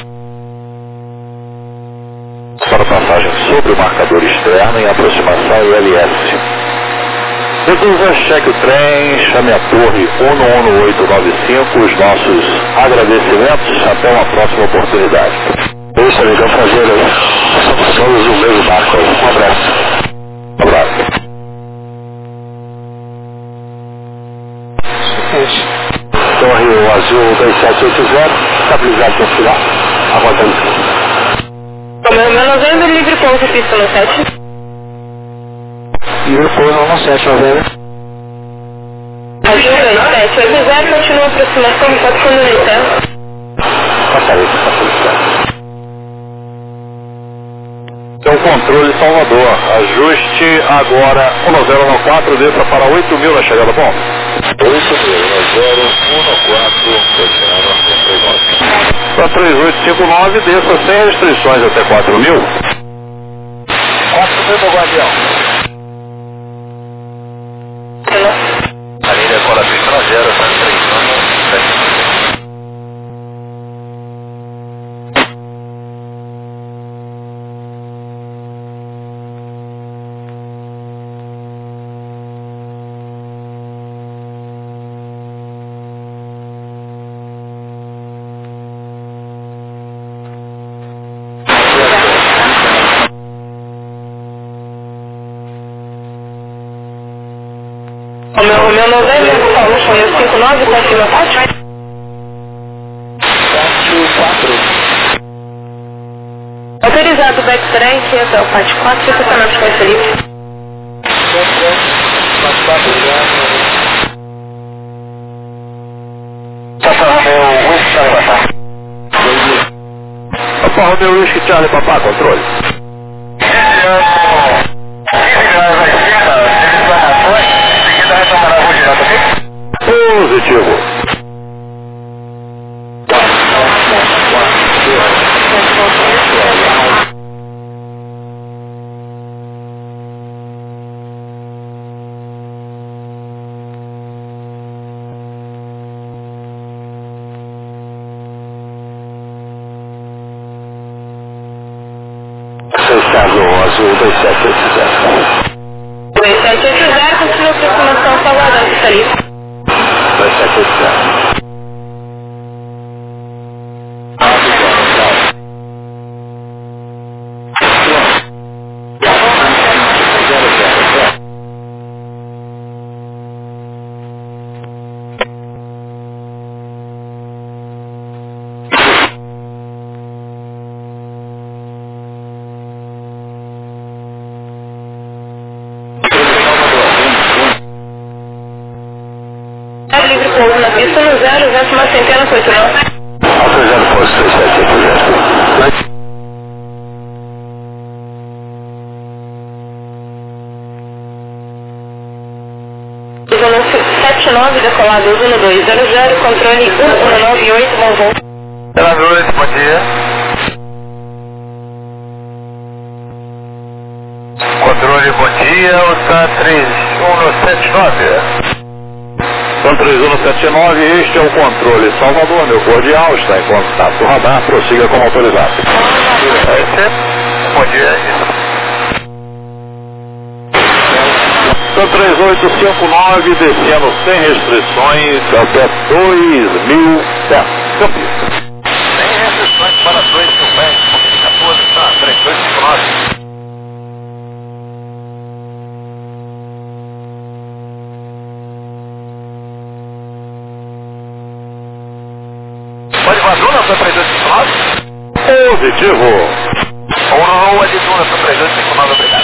[SPEAKER 2] Para passagem sobre o marcador externo em aproximação ILS. Reduza, cheque o trem, chame a torre 11895, os nossos agradecimentos, até uma próxima oportunidade.
[SPEAKER 3] Isso, amigo, é um prazer, né? Somos o mesmo barco, um abraço.
[SPEAKER 2] Um abraço.
[SPEAKER 3] Torre Azul 2780, estabilizado no final, aguardando.
[SPEAKER 1] Meu 90, livre pouso, pista no 7.
[SPEAKER 3] Livre pouso no 7, 90.
[SPEAKER 1] Azul 2780, continua a aproximação, pode ser no licença.
[SPEAKER 3] Passarei.
[SPEAKER 2] Então, controle Salvador. Ajuste agora 1014, desça para 8.000 na chegada, bom?
[SPEAKER 3] 8.010,
[SPEAKER 2] Para 3859, desça sem restrições até 4.000.
[SPEAKER 3] 4.000 do Guardião.
[SPEAKER 4] A linha decola pista no 0, TAN 3304.
[SPEAKER 1] O meu 90, Paulo, foi o 59, confirma a parte?
[SPEAKER 3] 4.
[SPEAKER 1] Autorizado o backtrem, que é o parte 4, 5 km com esse livre.
[SPEAKER 3] 4, Papa Romeo, Whisky Charlie Papá.
[SPEAKER 2] Papa Romeo, Whisky Charlie Papá, controle. Positivo.
[SPEAKER 3] Azul 2780.
[SPEAKER 1] 2780, continua a aproximação Salvador, está ali.
[SPEAKER 3] 2780.
[SPEAKER 1] Livre pouso na pista no 0, vento uma centena com 8 não.
[SPEAKER 3] Autorizado posto 3780.
[SPEAKER 1] Zona 79, decolado 1200, controle 1198, bom voo.
[SPEAKER 4] Pela noite, bom dia.
[SPEAKER 3] dia, o TAM 3179.
[SPEAKER 2] TAM 3179, este é o controle Salvador, meu cordial, está em contato radar, prossiga como autorizado.
[SPEAKER 3] Bom dia.
[SPEAKER 2] TAM 3859, descendo sem restrições até 2.000 pés. Câmbio.
[SPEAKER 3] Sem restrições para 2.000 pés, 14, TAM 3859. Pode vazar na sua 3259?
[SPEAKER 2] Positivo.
[SPEAKER 3] Ou não, de Duna, sua 3259, obrigado.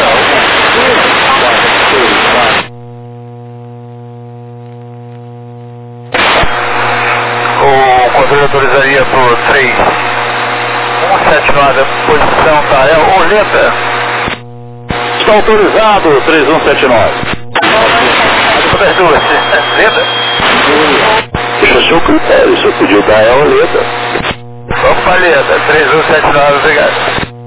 [SPEAKER 3] O controle autorizaria por 3179, a posição tá, é Olinda.
[SPEAKER 2] Está autorizado, 3179.
[SPEAKER 3] Cobertura, Leda?
[SPEAKER 2] Deixa o seu critério, se eu podia dar é a Oleda.
[SPEAKER 3] Vamos para Leda, 3179, obrigado.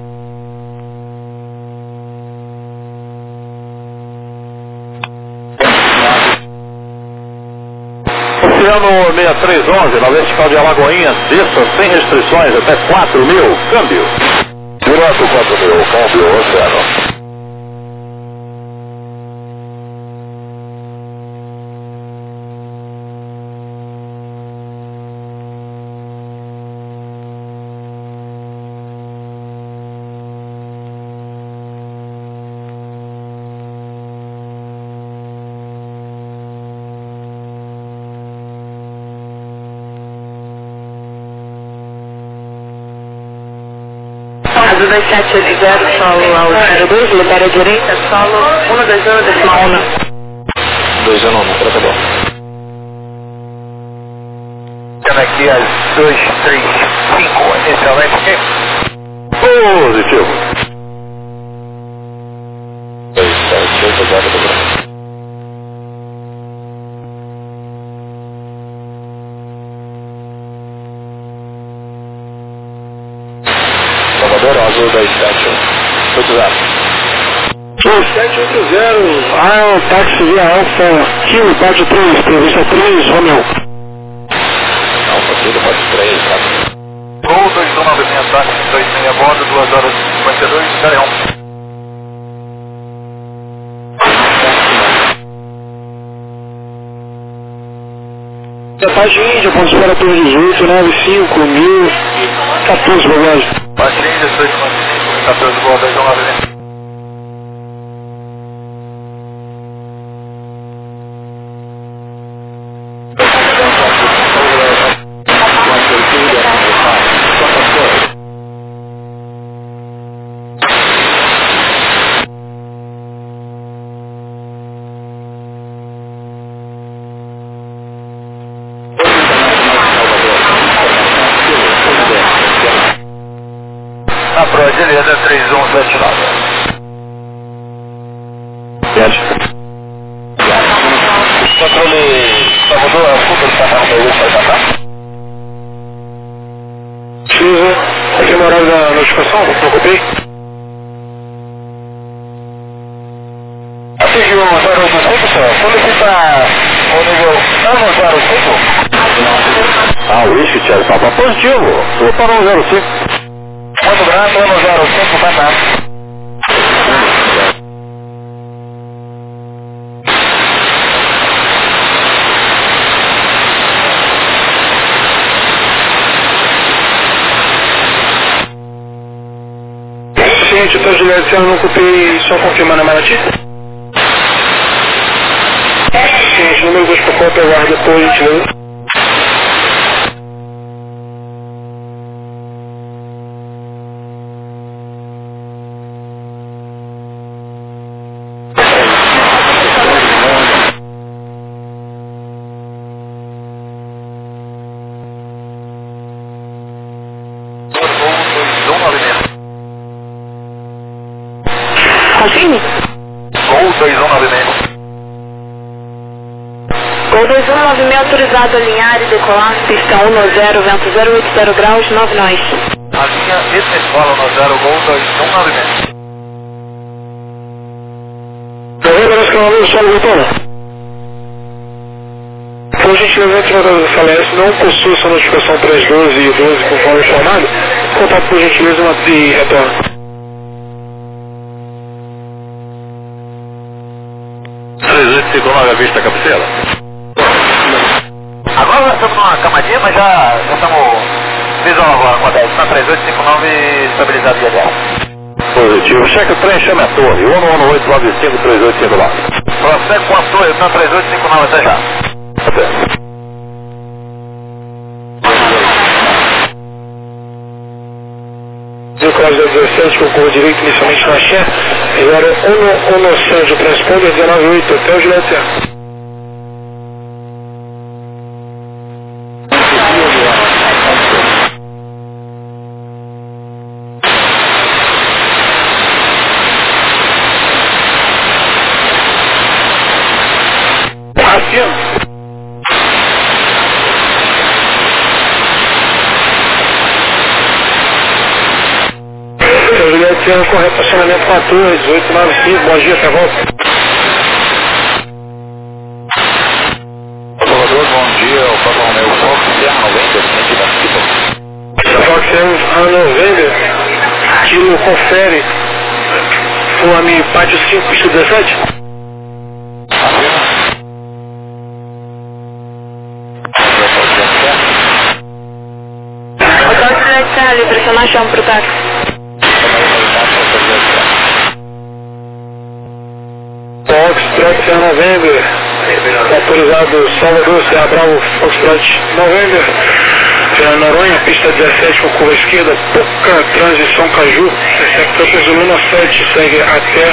[SPEAKER 2] Oceano 6311, na vertical de Alagoinhas, desça sem restrições até 4.000, câmbio. Direto 4.000, câmbio, Oceano.
[SPEAKER 1] Azul 2780, solo ao 02, libera a direita, solo 121,1.
[SPEAKER 2] 219, tratador.
[SPEAKER 3] Ficando aqui às 235, inicialmente aqui.
[SPEAKER 2] Positivo. 278, Salvador, Azul 2780.
[SPEAKER 5] 2780, táxi via Alfa, Kilo, parte 3, prevista 3, Romeu.
[SPEAKER 2] Alfa, Kilo, parte 3, tá?
[SPEAKER 3] Gol 2196, táxi 26 a bordo, 2 horas e 52, Galeão.
[SPEAKER 5] Parte Índia, ponto espera torre 18, 95, 1000, 14 bagagem.
[SPEAKER 3] Parte Índia, 295, 14, boa, 219. A proa de Leda 3179. Controle Salvador, Fuga, estação 2, pode passar?
[SPEAKER 5] Precisa, aqui no horário da notificação, não ocupei.
[SPEAKER 3] Atingiu o 085, senhor. Solicitar o nível 105.
[SPEAKER 2] Ah, o Whisky, Thiago, Papa, positivo. Vou para o 05.
[SPEAKER 3] Muito grato, 105, vai lá.
[SPEAKER 5] Gente, eu tô de leve, eu não ocupei, só confirmando a Manati. Gente, número 2 por conta, eu guardo depois, gentileza.
[SPEAKER 1] Confirme.
[SPEAKER 3] Gol 2196.
[SPEAKER 1] Gol 2196 autorizado a alinhar e decolar, pista 190, vento 080 graus, 9 nós.
[SPEAKER 3] A linha escola no 0, Gol 2196.
[SPEAKER 5] Sim, só voltando. Por gentileza, a atiradora da FLS não possui essa notificação 312 e 12 conforme informado. Contato por gentileza e retorno.
[SPEAKER 2] 3859 à vista, cabeceira.
[SPEAKER 3] Agora nós estamos numa camadinha, mas já estamos visual agora com a 10. Está 3859 estabilizado de ADS.
[SPEAKER 2] Positivo. Cheque o trem, chame a torre. 118953859.
[SPEAKER 3] Prossegue com a torre, está 3859 até já.
[SPEAKER 2] Até.
[SPEAKER 5] Cláudio 17, concurso direito inicialmente na Xé, 01 Sérgio Transponder 198, Hotel Juliette Serra. Correto, estacionamento 14, 1895, bom dia, até volta.
[SPEAKER 3] Salvador, bom dia, o Papa Romeo Fox, Serra 90, sentido aqui.
[SPEAKER 5] Fox Serra 90, Kilo confere, Fulame Pátio 5, pista 17.
[SPEAKER 1] Hotel Juliette Serra, ali, pressionar chão pro táxi.
[SPEAKER 5] Foxtrot November, autorizado Salvador, Serra Bravo, Foxtrot November, Fernando Noronha, pista 17 com curva esquerda, pouca transição Caju, receptor Zuluna 7, segue até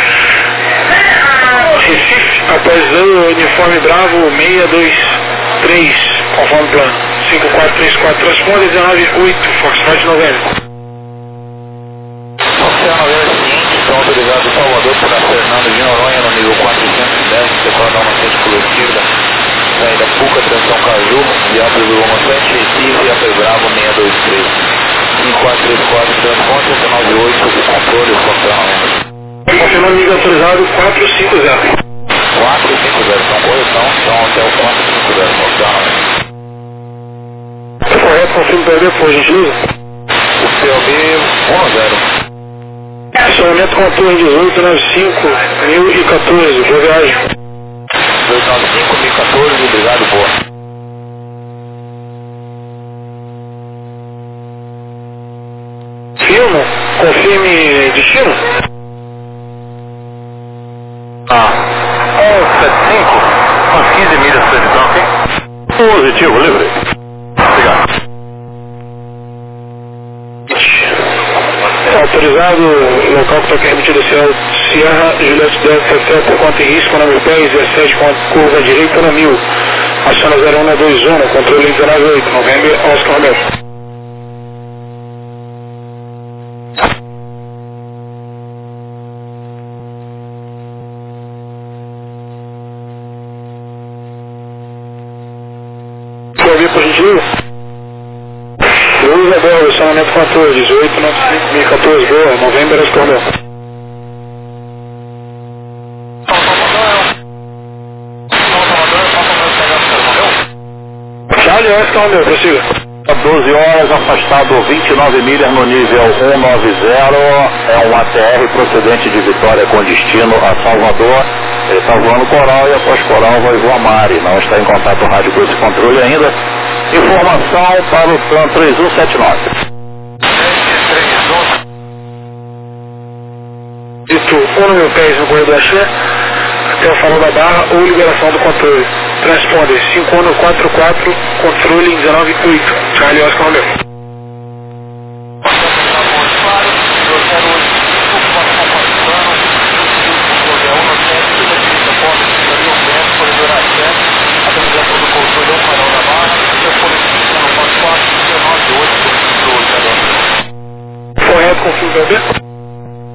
[SPEAKER 5] Recife, após o uniforme Bravo 623, conforme plano, 5434, transponder 198, Foxtrot November.
[SPEAKER 3] Autorizado Salvador para Fernando de Noronha no nível 410, decola da Almacete por esquerda, saída Puca, transição Caju, Viápolis do Almacete, Recife, Apes Bravo 623, 5434, transponder 198, controle, funcionamento.
[SPEAKER 5] Confirmando nível autorizado 450.
[SPEAKER 3] 450, são correção, então até o 450, funcionamento.
[SPEAKER 5] É correto, confirmo PB, por gentileza.
[SPEAKER 3] O POB 10.
[SPEAKER 5] Estacionamento com a torre 1895, 1014, boa viagem.
[SPEAKER 3] 1895, 1014, obrigado, boa.
[SPEAKER 5] Firmo, confirme destino.
[SPEAKER 2] 175, umas 15 milhas de precisão, ok? Positivo, livre. Obrigado.
[SPEAKER 5] Autorizado, local que está permitido ser Sierra Juliette Delta Hotel por conta em risco, número 10, 17 com a curva direita no 1000. Aciona 0121, controle 198, November, Oscar Romeo. Quer ouvir por gentileza? Luz Abel, estacionamento 14, 18, 95, 1014, boa, November, respondeu. Charlie, respondeu, prossiga.
[SPEAKER 2] 12 horas, afastado 29 milhas no nível 190, é um ATR procedente de Vitória com destino a Salvador. Ele está voando Coral e após Coral vai voar Mari, não está em contato rádio com esse controle ainda. Informação para o TRAN 3179.
[SPEAKER 5] Dito 1 mil pés no corredor da Xé, até o farol da Barra ou liberação do controle. Transponder 5144, controle 198, Charlie Oscar Romeo. Correto, confirmo, bebê.